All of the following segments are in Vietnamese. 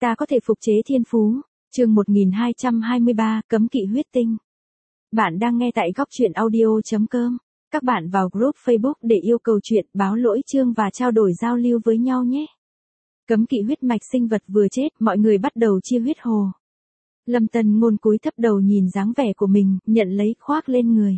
Ta có thể phục chế thiên phú. Chương 1223, cấm kỵ huyết tinh. Bạn đang nghe tại góc truyện audio.com. Các bạn vào group Facebook để yêu cầu chuyện, báo lỗi chương và trao đổi giao lưu với nhau nhé. Cấm kỵ huyết mạch sinh vật vừa chết, mọi người bắt đầu chia huyết hồ. Lâm Tân Ngôn cúi thấp đầu nhìn dáng vẻ của mình, nhận lấy khoác lên người.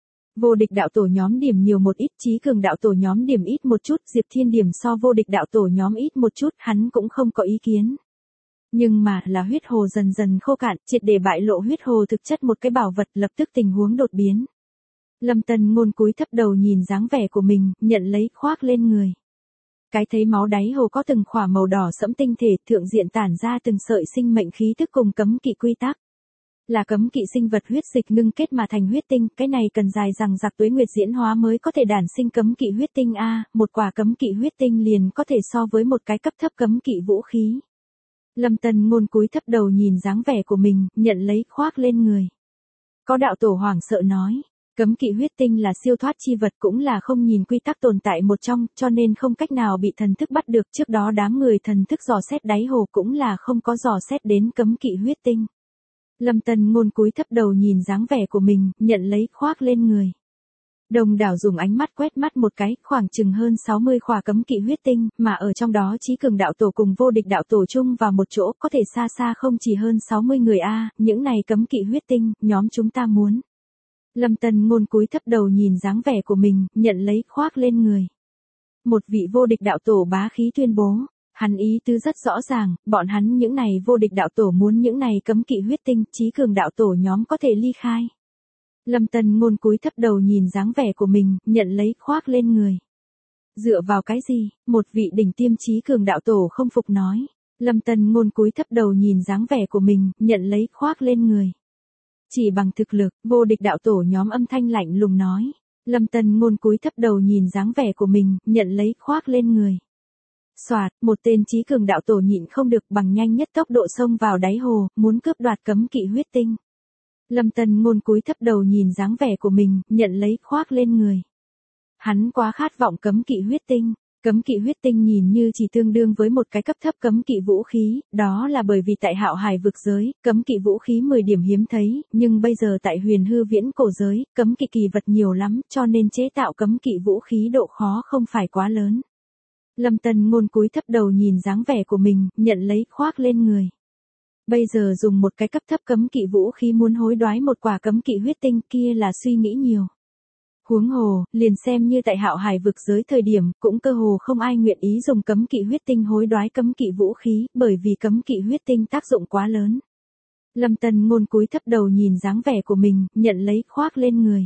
Vô địch đạo tổ nhóm điểm nhiều một ít, Chí Cường đạo tổ nhóm điểm ít một chút, Diệp Thiên điểm so vô địch đạo tổ nhóm ít một chút, hắn cũng không có ý kiến. Nhưng mà là huyết hồ dần dần khô cạn, triệt để bại lộ huyết hồ thực chất một cái bảo vật, lập tức tình huống đột biến. Lâm Tân Ngôn cúi thấp đầu nhìn dáng vẻ của mình, nhận lấy khoác lên người. Cái thấy máu đáy hồ có từng khỏa màu đỏ sẫm tinh thể, thượng diện tản ra từng sợi sinh mệnh khí tức cùng cấm kỵ quy tắc. Là cấm kỵ sinh vật huyết dịch ngưng kết mà thành huyết tinh, cái này cần dài rằng giặc tuế nguyệt diễn hóa mới có thể đản sinh cấm kỵ huyết tinh a, một quả cấm kỵ huyết tinh liền có thể so với một cái cấp thấp cấm kỵ vũ khí. Lâm Tân Ngôn cúi thấp đầu nhìn dáng vẻ của mình, nhận lấy khoác lên người. Có đạo tổ hoảng sợ nói, cấm kỵ huyết tinh là siêu thoát chi vật, cũng là không nhìn quy tắc tồn tại một trong, cho nên không cách nào bị thần thức bắt được. Trước đó đám người thần thức dò xét đáy hồ cũng là không có dò xét đến cấm kỵ huyết tinh. Lâm Tân Ngôn cúi thấp đầu nhìn dáng vẻ của mình, nhận lấy khoác lên người. Đồng đảo dùng ánh mắt quét mắt một cái, khoảng chừng hơn 60 khỏa cấm kỵ huyết tinh, mà ở trong đó Chí Cường đạo tổ cùng vô địch đạo tổ chung vào một chỗ, có thể xa xa không chỉ hơn 60 người a, những này cấm kỵ huyết tinh, nhóm chúng ta muốn. Lâm Tân Ngôn cúi thấp đầu nhìn dáng vẻ của mình, nhận lấy khoác lên người. Một vị vô địch đạo tổ bá khí tuyên bố, hắn ý tứ rất rõ ràng, bọn hắn những này vô địch đạo tổ muốn những này cấm kỵ huyết tinh, Chí Cường đạo tổ nhóm có thể ly khai. Lâm Tân Ngôn cúi thấp đầu nhìn dáng vẻ của mình, nhận lấy khoác lên người. Dựa vào cái gì? Một vị đỉnh tiêm Chí Cường đạo tổ không phục nói. Lâm Tân Ngôn cúi thấp đầu nhìn dáng vẻ của mình, nhận lấy khoác lên người. Chỉ bằng thực lực, vô địch đạo tổ nhóm âm thanh lạnh lùng nói. Lâm Tân Ngôn cúi thấp đầu nhìn dáng vẻ của mình, nhận lấy khoác lên người. Soạt, một tên Chí Cường đạo tổ nhịn không được, bằng nhanh nhất tốc độ xông vào đáy hồ, muốn cướp đoạt cấm kỵ huyết tinh. Lâm Tân Ngôn cúi thấp đầu nhìn dáng vẻ của mình, nhận lấy khoác lên người. Hắn quá khát vọng cấm kỵ huyết tinh. Cấm kỵ huyết tinh nhìn như chỉ tương đương với một cái cấp thấp cấm kỵ vũ khí, đó là bởi vì tại Hạo Hải vực giới, cấm kỵ vũ khí 10 điểm hiếm thấy, nhưng bây giờ tại Huyền Hư Viễn cổ giới, cấm kỵ kỳ vật nhiều lắm, cho nên chế tạo cấm kỵ vũ khí độ khó không phải quá lớn. Lâm Tân Ngôn cúi thấp đầu nhìn dáng vẻ của mình, nhận lấy khoác lên người. Bây giờ dùng một cái cấp thấp cấm kỵ vũ khí muốn hối đoái một quả cấm kỵ huyết tinh kia là suy nghĩ nhiều. Huống hồ, liền xem như tại Hạo Hải vực giới thời điểm, cũng cơ hồ không ai nguyện ý dùng cấm kỵ huyết tinh hối đoái cấm kỵ vũ khí, bởi vì cấm kỵ huyết tinh tác dụng quá lớn. Lâm Tân Ngôn cúi thấp đầu nhìn dáng vẻ của mình, nhận lấy khoác lên người.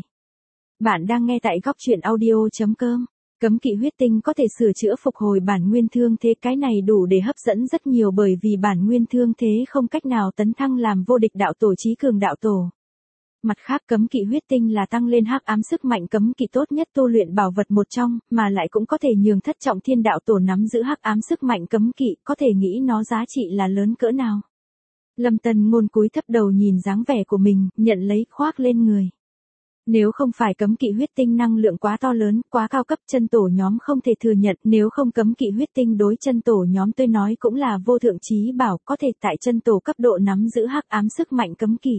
Bạn đang nghe tại góc truyện audio.com. Cấm kỵ huyết tinh có thể sửa chữa phục hồi bản nguyên thương thế, cái này đủ để hấp dẫn rất nhiều, bởi vì bản nguyên thương thế không cách nào tấn thăng làm vô địch đạo tổ Chí Cường đạo tổ. Mặt khác, cấm kỵ huyết tinh là tăng lên hắc ám sức mạnh cấm kỵ tốt nhất tu luyện bảo vật một trong, mà lại cũng có thể nhường Thất Trọng Thiên đạo tổ nắm giữ hắc ám sức mạnh cấm kỵ, có thể nghĩ nó giá trị là lớn cỡ nào. Lâm Tân Ngôn cúi thấp đầu nhìn dáng vẻ của mình, nhận lấy khoác lên người. Nếu không phải cấm kỵ huyết tinh năng lượng quá to lớn, quá cao cấp, chân tổ nhóm không thể thừa nhận, nếu không cấm kỵ huyết tinh đối chân tổ nhóm tôi nói cũng là vô thượng chí bảo, có thể tại chân tổ cấp độ nắm giữ hắc ám sức mạnh cấm kỵ.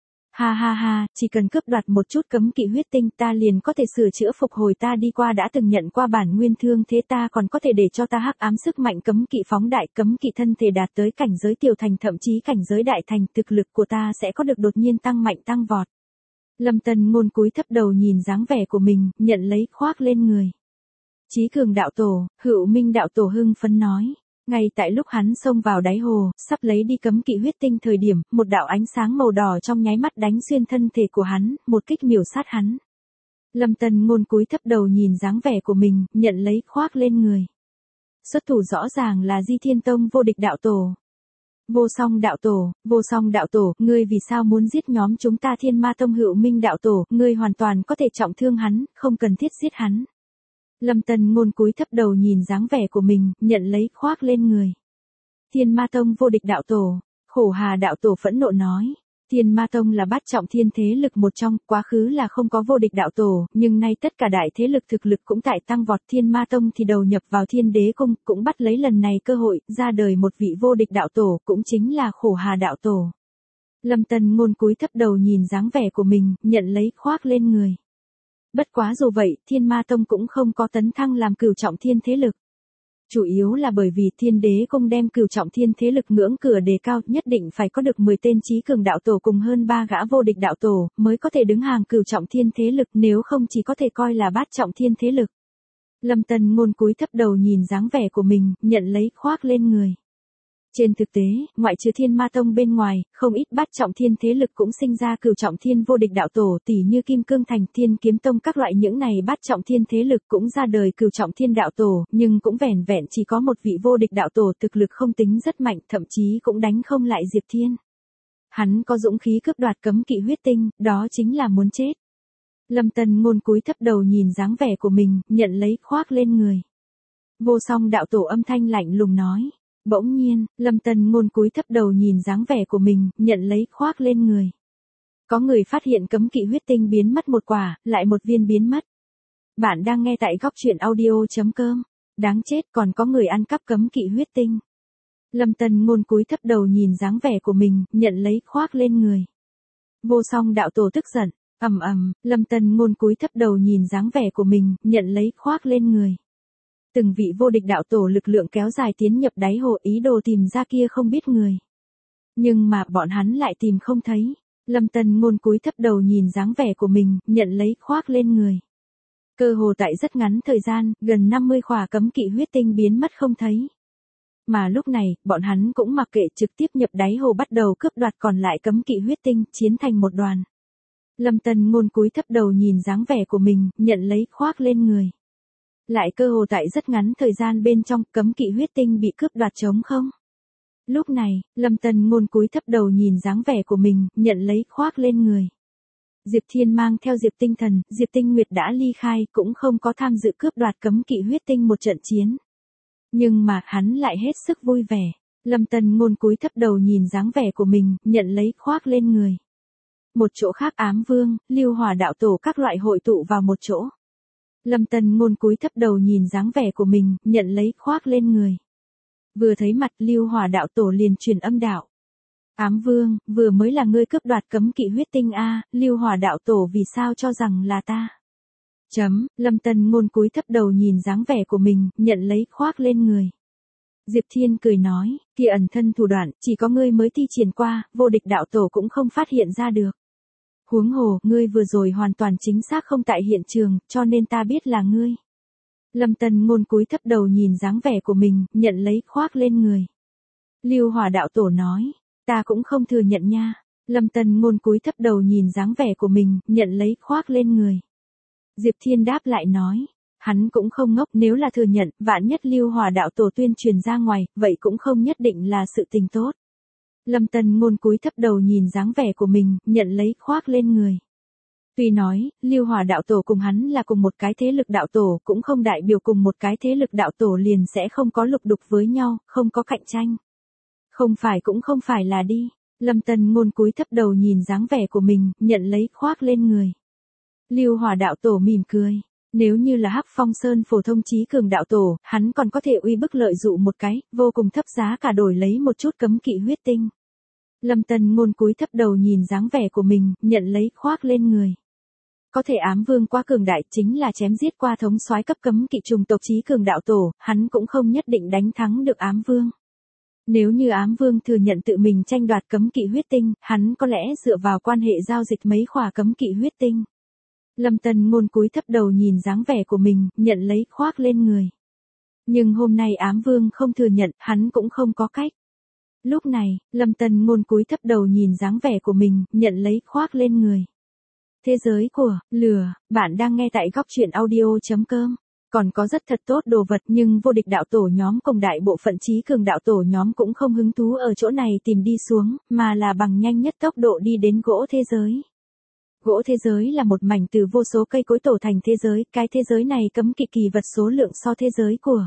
Ha ha ha, chỉ cần cướp đoạt một chút cấm kỵ huyết tinh ta liền có thể sửa chữa phục hồi ta đi qua đã từng nhận qua bản nguyên thương thế, ta còn có thể để cho ta hắc ám sức mạnh cấm kỵ phóng đại, cấm kỵ thân thể đạt tới cảnh giới tiểu thành, thậm chí cảnh giới đại thành, thực lực của ta sẽ có được đột nhiên tăng mạnh tăng vọt. Lâm Tân Ngôn cúi thấp đầu nhìn dáng vẻ của mình, nhận lấy khoác lên người. Chí Cường đạo tổ, Hữu Minh đạo tổ hưng phấn nói. Ngay tại lúc hắn xông vào đáy hồ, sắp lấy đi cấm kỵ huyết tinh thời điểm, một đạo ánh sáng màu đỏ trong nháy mắt đánh xuyên thân thể của hắn, một kích miểu sát hắn. Lâm Tân Ngôn cúi thấp đầu nhìn dáng vẻ của mình, nhận lấy khoác lên người. Xuất thủ rõ ràng là Di Thiên Tông vô địch đạo tổ. Vô song đạo tổ, ngươi vì sao muốn giết nhóm chúng ta? Thiên Ma Tông Hữu Minh đạo tổ, ngươi hoàn toàn có thể trọng thương hắn, không cần thiết giết hắn. Lâm Tân Ngôn cúi thấp đầu nhìn dáng vẻ của mình, nhận lấy khoác lên người. Thiên Ma Tông vô địch đạo tổ, Khổ Hà đạo tổ phẫn nộ nói. Thiên Ma Tông là bát trọng thiên thế lực một trong, quá khứ là không có vô địch đạo tổ, nhưng nay tất cả đại thế lực thực lực cũng tại tăng vọt. Thiên Ma Tông thì đầu nhập vào Thiên Đế Cung, cũng bắt lấy lần này cơ hội, ra đời một vị vô địch đạo tổ, cũng chính là Khổ Hà đạo tổ. Lâm Tân Ngôn cúi thấp đầu nhìn dáng vẻ của mình, nhận lấy khoác lên người. Bất quá dù vậy, Thiên Ma Tông cũng không có tấn thăng làm cửu trọng thiên thế lực. Chủ yếu là bởi vì Thiên Đế Cung đem cửu trọng thiên thế lực ngưỡng cửa đề cao, nhất định phải có được 10 tên chí cường đạo tổ cùng hơn 3 gã vô địch đạo tổ, mới có thể đứng hàng cửu trọng thiên thế lực, nếu không chỉ có thể coi là bát trọng thiên thế lực. Lâm Tân Ngôn cúi thấp đầu nhìn dáng vẻ của mình, nhận lấy khoác lên người. Trên thực tế, ngoại trừ Thiên Ma Tông bên ngoài, không ít bát trọng thiên thế lực cũng sinh ra cửu trọng thiên vô địch đạo tổ, tỉ như Kim Cương Thành, Thiên Kiếm Tông, các loại những này bát trọng thiên thế lực cũng ra đời cửu trọng thiên đạo tổ, nhưng cũng vẻn vẹn chỉ có một vị vô địch đạo tổ, thực lực không tính rất mạnh, thậm chí cũng đánh không lại Diệp Thiên. Hắn có dũng khí cướp đoạt cấm kỵ huyết tinh, đó chính là muốn chết. Lâm Tân Ngôn cúi thấp đầu nhìn dáng vẻ của mình, nhận lấy khoác lên người. Vô Song đạo tổ âm thanh lạnh lùng nói. Bỗng nhiên, Lâm Tân Ngôn cúi thấp đầu nhìn dáng vẻ của mình, nhận lấy khoác lên người. Có người phát hiện cấm kỵ huyết tinh biến mất một quả, lại một viên biến mất. Bạn đang nghe tại góc truyện audio.com. Đáng chết, còn có người ăn cắp cấm kỵ huyết tinh. Lâm Tân Ngôn cúi thấp đầu nhìn dáng vẻ của mình, nhận lấy khoác lên người. Vô Song đạo tổ tức giận, Lâm Tân Ngôn cúi thấp đầu nhìn dáng vẻ của mình, nhận lấy khoác lên người. Từng vị vô địch đạo tổ lực lượng kéo dài tiến nhập đáy hồ, ý đồ tìm ra kia không biết người. Nhưng mà bọn hắn lại tìm không thấy. Lâm Tân Ngôn cúi thấp đầu nhìn dáng vẻ của mình, nhận lấy khoác lên người. Cơ hồ tại rất ngắn thời gian, gần 50 khỏa cấm kỵ huyết tinh biến mất không thấy. Mà lúc này, bọn hắn cũng mặc kệ, trực tiếp nhập đáy hồ bắt đầu cướp đoạt còn lại cấm kỵ huyết tinh, chiến thành một đoàn. Lâm Tân Ngôn cúi thấp đầu nhìn dáng vẻ của mình, nhận lấy khoác lên người. Lại cơ hồ tại rất ngắn thời gian bên trong, cấm kỵ huyết tinh bị cướp đoạt trống không. Lúc này, Lâm Tân Ngôn cúi thấp đầu nhìn dáng vẻ của mình, nhận lấy khoác lên người. Diệp Thiên mang theo Diệp Tinh Thần, Diệp Tinh Nguyệt đã ly khai, cũng không có tham dự cướp đoạt cấm kỵ huyết tinh một trận chiến. Nhưng mà, hắn lại hết sức vui vẻ. Lâm Tân Ngôn cúi thấp đầu nhìn dáng vẻ của mình, nhận lấy khoác lên người. Một chỗ khác, Ám Vương, Lưu Hỏa đạo tổ các loại hội tụ vào một chỗ. Lâm Tân Ngôn cúi thấp đầu nhìn dáng vẻ của mình, nhận lấy khoác lên người. Vừa thấy mặt, Lưu Hỏa đạo tổ liền truyền âm đạo. Ám Vương, vừa mới là ngươi cướp đoạt cấm kỵ huyết tinh a, Lưu Hỏa đạo tổ vì sao cho rằng là ta? Lâm Tân Ngôn cúi thấp đầu nhìn dáng vẻ của mình, nhận lấy khoác lên người. Diệp Thiên cười nói, kia ẩn thân thủ đoạn, chỉ có ngươi mới thi triển qua, vô địch đạo tổ cũng không phát hiện ra được. Huống hồ, ngươi vừa rồi hoàn toàn chính xác không tại hiện trường, cho nên ta biết là ngươi. Lâm Tân Ngôn cúi thấp đầu nhìn dáng vẻ của mình, nhận lấy khoác lên người. Lưu Hỏa đạo tổ nói, ta cũng không thừa nhận nha. Lâm Tân Ngôn cúi thấp đầu nhìn dáng vẻ của mình, nhận lấy khoác lên người. Diệp Thiên đáp lại nói, hắn cũng không ngốc, nếu là thừa nhận, vạn nhất Lưu Hỏa đạo tổ tuyên truyền ra ngoài, vậy cũng không nhất định là sự tình tốt. Lâm Tân Ngôn cúi thấp đầu nhìn dáng vẻ của mình, nhận lấy khoác lên người. Tuy nói, Lưu Hỏa đạo tổ cùng hắn là cùng một cái thế lực đạo tổ, cũng không đại biểu cùng một cái thế lực đạo tổ liền sẽ không có lục đục với nhau, không có cạnh tranh. Không phải cũng không phải là đi. Lâm Tân Ngôn cúi thấp đầu nhìn dáng vẻ của mình, nhận lấy khoác lên người. Lưu Hỏa đạo tổ mỉm cười. Nếu như là Hắc Phong Sơn phổ thông chí cường đạo tổ, hắn còn có thể uy bức lợi dụ một cái, vô cùng thấp giá cả đổi lấy một chút cấm kỵ huyết tinh. Lâm Tân Ngôn cúi thấp đầu nhìn dáng vẻ của mình, nhận lấy khoác lên người. Có thể Ám Vương quá cường đại, chính là chém giết qua thống soái cấp cấm kỵ trùng tộc chí cường đạo tổ, hắn cũng không nhất định đánh thắng được Ám Vương. Nếu như Ám Vương thừa nhận tự mình tranh đoạt cấm kỵ huyết tinh, hắn có lẽ dựa vào quan hệ giao dịch mấy khỏa cấm kỵ huyết tinh. Lâm Tân Ngôn cúi thấp đầu nhìn dáng vẻ của mình, nhận lấy khoác lên người. Nhưng hôm nay Ám Vương không thừa nhận, hắn cũng không có cách. Lúc này, Lâm Tân Ngôn cúi thấp đầu nhìn dáng vẻ của mình, nhận lấy khoác lên người. Thế giới của lừa, bạn đang nghe tại góc truyện audio.com. Còn có rất thật tốt đồ vật, nhưng vô địch đạo tổ nhóm cùng đại bộ phận chí cường đạo tổ nhóm cũng không hứng thú ở chỗ này tìm đi xuống, mà là bằng nhanh nhất tốc độ đi đến gỗ thế giới. Gỗ thế giới là một mảnh từ vô số cây cối tổ thành thế giới, cái thế giới này cấm kỵ kỳ vật số lượng so thế giới của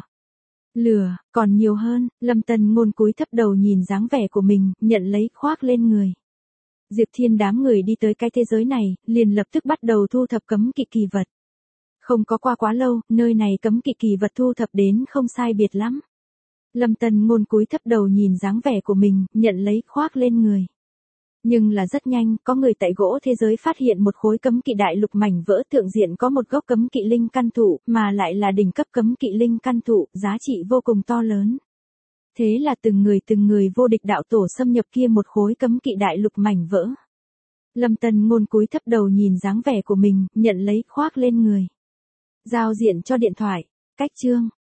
lừa còn nhiều hơn. Lâm Tân Ngôn cúi thấp đầu nhìn dáng vẻ của mình, nhận lấy khoác lên người. Diệp Thiên đám người đi tới cái thế giới này, liền lập tức bắt đầu thu thập cấm kỵ kỳ vật. Không có qua quá lâu, nơi này cấm kỵ kỳ vật thu thập đến không sai biệt lắm. Lâm Tân Ngôn cúi thấp đầu nhìn dáng vẻ của mình, nhận lấy khoác lên người. Nhưng là rất nhanh, có người tại gỗ thế giới phát hiện một khối cấm kỵ đại lục mảnh vỡ, thượng diện có một gốc cấm kỵ linh căn thụ, mà lại là đỉnh cấp cấm kỵ linh căn thụ, giá trị vô cùng to lớn. Thế là từng người vô địch đạo tổ xâm nhập kia một khối cấm kỵ đại lục mảnh vỡ. Lâm Tân Ngôn cúi thấp đầu nhìn dáng vẻ của mình, nhận lấy khoác lên người. Giao diện cho điện thoại. Cách chương.